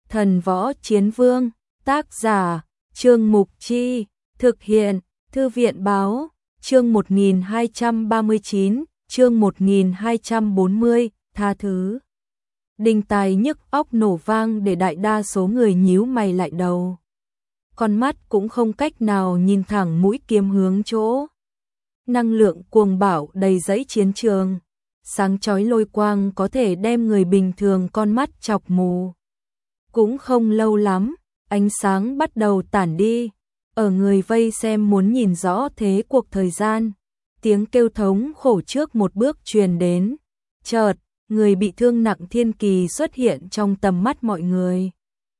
Thần Võ Chiến Vương, tác giả, Trương Mục Chi, thực hiện, Thư viện Báo, chương 1239, chương 1240, tha thứ. Đinh tai nhức óc nổ vang để đại đa số người nhíu mày lại đầu. Con mắt cũng không cách nào nhìn thẳng mũi kiếm hướng chỗ. Năng lượng cuồng bạo đầy dẫy chiến trường. Sáng chói lôi quang có thể đem người bình thường con mắt chọc mù. Cũng không lâu lắm, ánh sáng bắt đầu tản đi. Ở người vây xem muốn nhìn rõ thế cuộc thời gian. Tiếng kêu thống khổ trước một bước truyền đến. Chợt, người bị thương nặng Thiên Kỳ xuất hiện trong tầm mắt mọi người.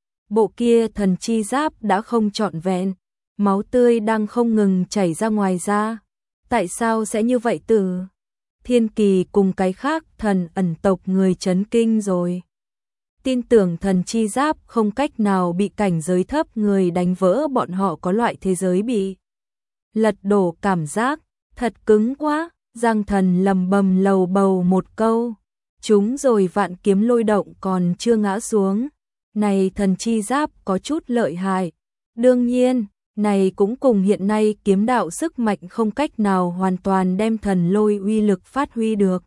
Bộ kia thần chi giáp đã không trọn vẹn, máu tươi đang không ngừng chảy ra ngoài da. Tại sao sẽ như vậy từ? Thiên Kỳ cùng cái khác thần ẩn tộc người chấn kinh rồi. Tin tưởng thần chi giáp không cách nào bị cảnh giới thấp người đánh vỡ, bọn họ có loại thế giới bị lật đổ cảm giác, thật cứng quá. Giang Thần lầm bầm lầu bầu một câu. Chúng rồi vạn kiếm lôi động còn chưa ngã xuống. Này thần chi giáp có chút lợi hại. Đương nhiên, này cũng cùng hiện nay kiếm đạo sức mạnh không cách nào hoàn toàn đem thần lôi uy lực phát huy được.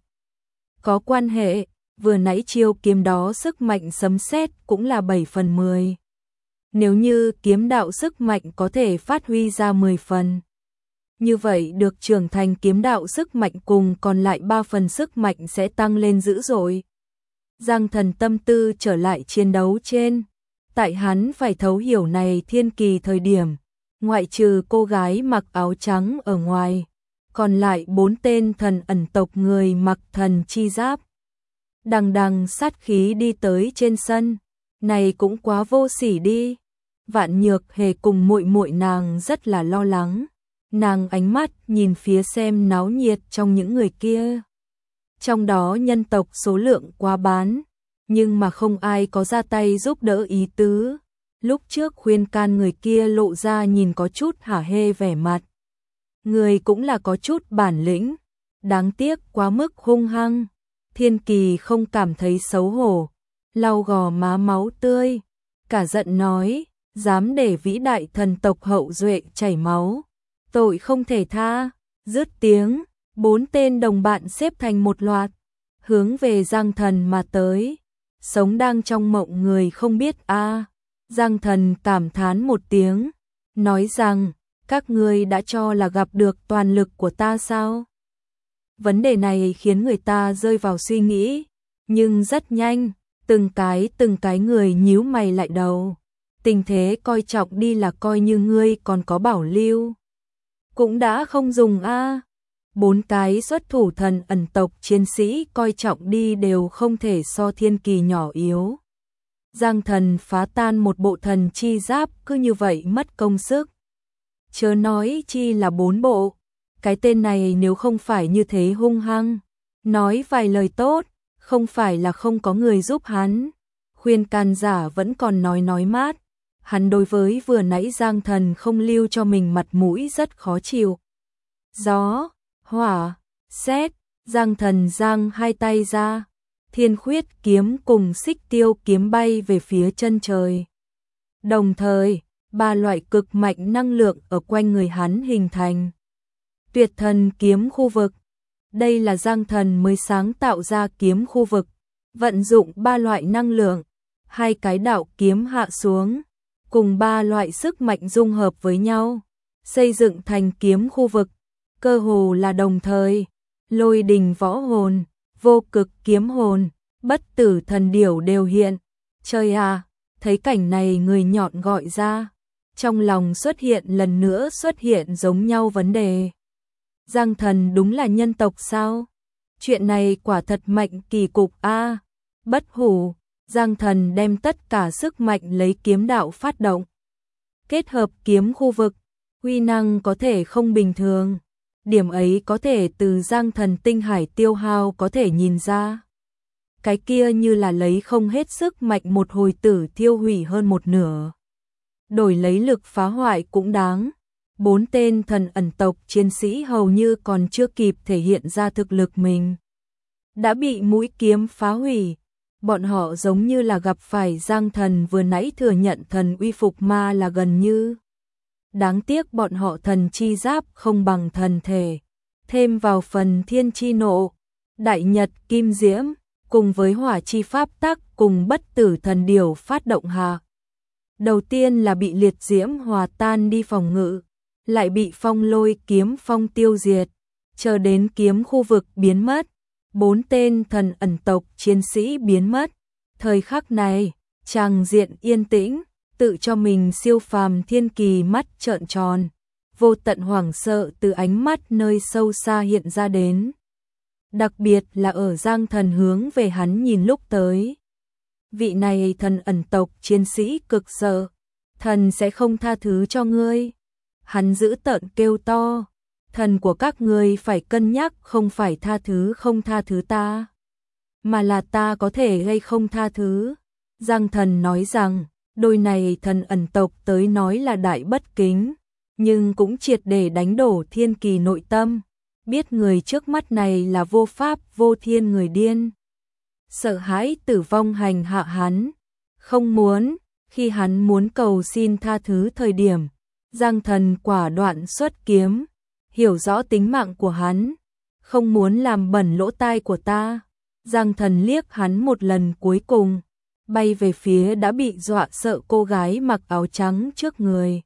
Có quan hệ, vừa nãy chiêu kiếm đó sức mạnh sấm sét cũng là 7 phần 10. Nếu như kiếm đạo sức mạnh có thể phát huy ra 10 phần. Như vậy được trưởng thành kiếm đạo sức mạnh cùng còn lại 3 phần sức mạnh sẽ tăng lên dữ dội. Giang Thần tâm tư trở lại chiến đấu trên. Tại hắn phải thấu hiểu này Thiên Kỳ thời điểm, ngoại trừ cô gái mặc áo trắng ở ngoài, còn lại 4 tên thần ẩn tộc người mặc thần chi giáp. Đằng đằng sát khí đi tới trên sân, này cũng quá vô sỉ đi. Vạn Nhược Hề cùng muội muội nàng rất là lo lắng. Nàng ánh mắt nhìn phía xem náo nhiệt trong những người kia. Trong đó nhân tộc số lượng quá bán, nhưng mà không ai có ra tay giúp đỡ ý tứ. Lúc trước khuyên can người kia lộ ra nhìn có chút hả hê vẻ mặt. Người cũng là có chút bản lĩnh, đáng tiếc quá mức hung hăng. Thiên Kỳ không cảm thấy xấu hổ, lau gò má máu tươi, cả giận nói, dám để vĩ đại thần tộc hậu duệ chảy máu, tội không thể tha. Dứt tiếng, 4 tên đồng bạn xếp thành một loạt, hướng về Giang Thần mà tới. Sống đang trong mộng người không biết a. Giang Thần cảm thán một tiếng, nói rằng, các ngươi đã cho là gặp được toàn lực của ta sao? Vấn đề này khiến người ta rơi vào suy nghĩ, nhưng rất nhanh, từng cái người nhíu mày lại đầu. Tình thế coi trọng đi là coi như ngươi còn có bảo lưu. Cũng đã không dùng a. 4 cái xuất thủ thần ẩn tộc chiến sĩ coi trọng đi đều không thể so Thiên Kỳ nhỏ yếu. Giang Thần phá tan một bộ thần chi giáp cứ như vậy mất công sức. Chớ nói chi là 4 bộ. Cái tên này nếu không phải như thế hung hăng, nói vài lời tốt, không phải là không có người giúp hắn. Khuyên can giả vẫn còn nói mát. Hắn đối với vừa nãy Giang Thần không lưu cho mình mặt mũi rất khó chịu. Gió, hỏa, sét, Giang Thần giang hai tay ra. Thiên Khuyết kiếm cùng Xích Tiêu kiếm bay về phía chân trời. Đồng thời, 3 loại cực mạnh năng lượng ở quanh người hắn hình thành. Tuyệt thần kiếm khu vực. Đây là Giang Thần mới sáng tạo ra kiếm khu vực. Vận dụng 3 loại năng lượng, 2 cái đạo kiếm hạ xuống, cùng 3 loại sức mạnh dung hợp với nhau, xây dựng thành kiếm khu vực. Cơ hồ là đồng thời, Lôi Đình võ hồn, Vô cực kiếm hồn, Bất tử thần điểu đều hiện. Trời à, thấy cảnh này người nhọn gọi ra. Trong lòng lần nữa xuất hiện giống nhau vấn đề. Giang Thần đúng là nhân tộc sao? Chuyện này quả thật mạnh kỳ cục a. Bất hủ, Giang Thần đem tất cả sức mạnh lấy kiếm đạo phát động. Kết hợp kiếm khu vực, uy năng có thể không bình thường. Điểm ấy có thể từ Giang Thần tinh hải tiêu hao có thể nhìn ra. Cái kia như là lấy không hết sức mạnh một hồi tử thiêu hủy hơn một nửa. Đổi lấy lực phá hoại cũng đáng. 4 tên thần ẩn tộc chiến sĩ hầu như còn chưa kịp thể hiện ra thực lực mình, đã bị mũi kiếm phá hủy. bọn họ giống như là gặp phải Giang Thần vừa nãy thừa nhận thần uy phục ma là gần như. Đáng tiếc bọn họ thần chi giáp không bằng thần thể, thêm vào phần thiên chi nộ, đại nhật kim diễm, cùng với hỏa chi pháp tắc cùng bất tử thần điều phát động hạ. Đầu tiên là bị liệt diễm hòa tan đi phòng ngự, lại bị phong lôi kiếm phong tiêu diệt, chờ đến kiếm khu vực biến mất, 4 tên thần ẩn tộc chiến sĩ biến mất. Thời khắc này, tràng diện yên tĩnh, tự cho mình siêu phàm thiên kỳ mắt trợn tròn, vô tận hoảng sợ từ ánh mắt nơi sâu xa hiện ra đến. Đặc biệt là ở Giang Thần hướng về hắn nhìn lúc tới. Vị này thần ẩn tộc chiến sĩ cực sợ, thần sẽ không tha thứ cho ngươi. Hắn giữ tợn kêu to, thần của các ngươi phải cân nhắc không phải không tha thứ ta, mà là ta có thể gây không tha thứ. Giang Thần nói rằng, đôi này thần ẩn tộc tới nói là đại bất kính, nhưng cũng triệt để đánh đổ thiên kỳ nội tâm, biết người trước mắt này là vô pháp vô thiên người điên. Sợ hãi tử vong hành hạ hắn, không muốn, khi hắn muốn cầu xin tha thứ thời điểm, Giang Thần quả đoạn xuất kiếm, hiểu rõ tính mạng của hắn, không muốn làm bẩn lỗ tai của ta. Giang Thần liếc hắn một lần cuối cùng, bay về phía đã bị dọa sợ cô gái mặc áo trắng trước người.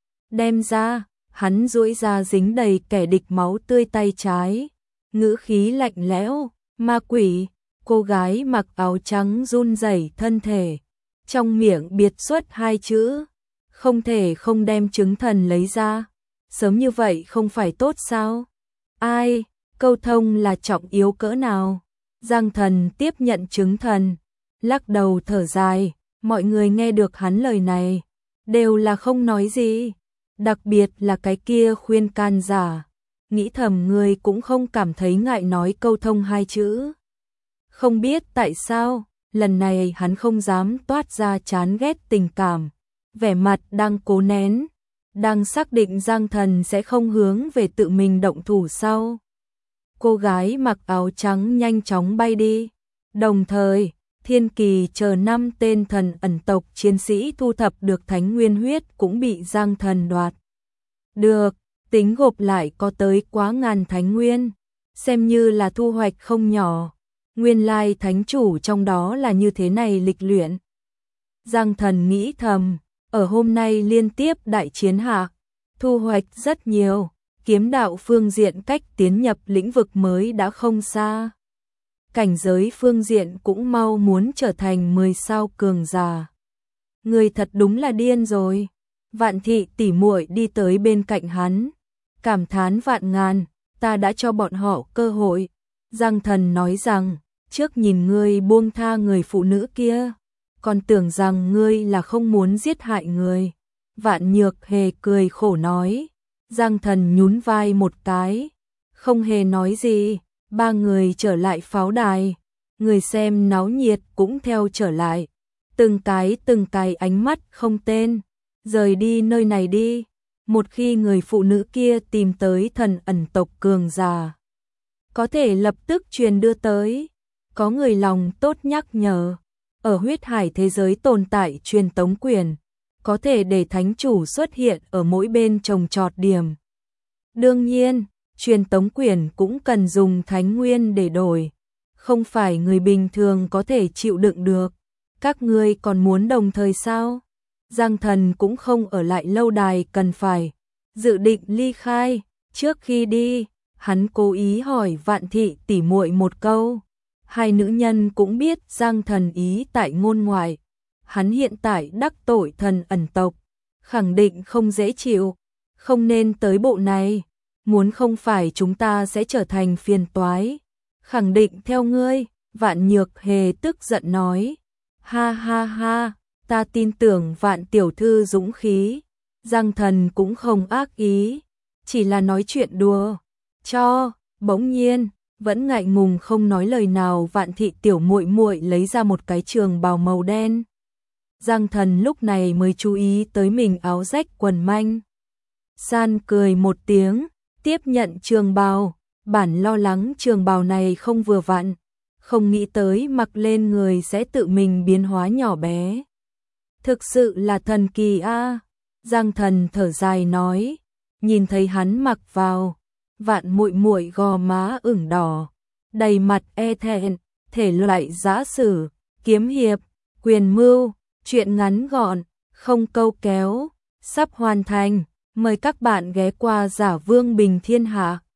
Đem ra, hắn duỗi ra dính đầy kẻ địch máu tươi tay trái, ngữ khí lạnh lẽo, ma quỷ. Cô gái mặc áo trắng run rẩy thân thể, trong miệng biệt xuất 2 chữ, không thể không đem chứng thần lấy ra, sớm như vậy không phải tốt sao? Ai, câu thông là trọng yếu cỡ nào? Giang Thần tiếp nhận chứng thần, lắc đầu thở dài, mọi người nghe được hắn lời này, đều là không nói gì, đặc biệt là cái kia khuyên can giả, nghĩ thầm người cũng không cảm thấy ngại nói câu thông 2 chữ. Không biết tại sao, lần này hắn không dám toát ra chán ghét tình cảm, vẻ mặt đang cố nén, đang xác định Giang Thần sẽ không hướng về tự mình động thủ sau. Cô gái mặc áo trắng nhanh chóng bay đi, đồng thời, thiên kỳ chờ 5 tên thần ẩn tộc chiến sĩ thu thập được thánh nguyên huyết cũng bị Giang Thần đoạt. Được, tính gộp lại có tới quá ngàn thánh nguyên, xem như là thu hoạch không nhỏ. Nguyên lai thánh chủ trong đó là như thế này lịch luyện. Giang Thần nghĩ thầm, ở hôm nay liên tiếp đại chiến hạ, thu hoạch rất nhiều, kiếm đạo phương diện cách tiến nhập lĩnh vực mới đã không xa. Cảnh giới phương diện cũng mau muốn trở thành 10 sao cường giả. Người thật đúng là điên rồi. Vạn thị tỉ muội đi tới bên cạnh hắn, cảm thán vạn ngàn, ta đã cho bọn họ cơ hội. Giang Thần nói rằng, trước nhìn ngươi buông tha người phụ nữ kia, còn tưởng rằng ngươi là không muốn giết hại người. Vạn Nhược Hề cười khổ nói. Giang Thần nhún vai một cái, không hề nói gì. 3 người trở lại pháo đài, người xem náo nhiệt cũng theo trở lại. Từng cái ánh mắt không tên, rời đi nơi này đi. Một khi người phụ nữ kia tìm tới thần ẩn tộc cường giả, có thể lập tức truyền đưa tới. Có người lòng tốt nhắc nhở, ở huyết hải thế giới tồn tại truyền tống quyền, có thể để thánh chủ xuất hiện ở mỗi bên trồng trọt điểm. Đương nhiên, truyền tống quyền cũng cần dùng thánh nguyên để đổi, không phải người bình thường có thể chịu đựng được. Các ngươi còn muốn đồng thời sao? Giang Thần cũng không ở lại lâu đài cần phải, dự định ly khai. Trước khi đi, hắn cố ý hỏi Vạn thị tỉ muội một câu. Hai nữ nhân cũng biết Giang Thần ý tại ngôn ngoại. Hắn hiện tại đắc tội thần ẩn tộc, khẳng định không dễ chịu, không nên tới bộ này. Muốn không phải chúng ta sẽ trở thành phiền toái. Khẳng định theo ngươi. Vạn Nhược Hề tức giận nói. Ha ha ha, ta tin tưởng Vạn tiểu thư dũng khí. Giang Thần cũng không ác ý, chỉ là nói chuyện đùa. Bỗng nhiên, vẫn ngại ngùng không nói lời nào, Vạn thị tiểu muội muội lấy ra một cái trường bào màu đen. Giang Thần lúc này mới chú ý tới mình áo rách quần manh. San cười một tiếng, tiếp nhận trường bào, bản lo lắng trường bào này không vừa vặn, không nghĩ tới mặc lên người sẽ tự mình biến hóa nhỏ bé. Thực sự là thần kỳ a. Giang Thần thở dài nói, nhìn thấy hắn mặc vào, Vạn Muội Muội gò má ửng đỏ, đầy mặt e thẹn, thể loại giã sử, kiếm hiệp, quyền mưu, truyện ngắn gọn, không câu kéo, sắp hoàn thành, mời các bạn ghé qua Giả Vương Bình Thiên Hạ.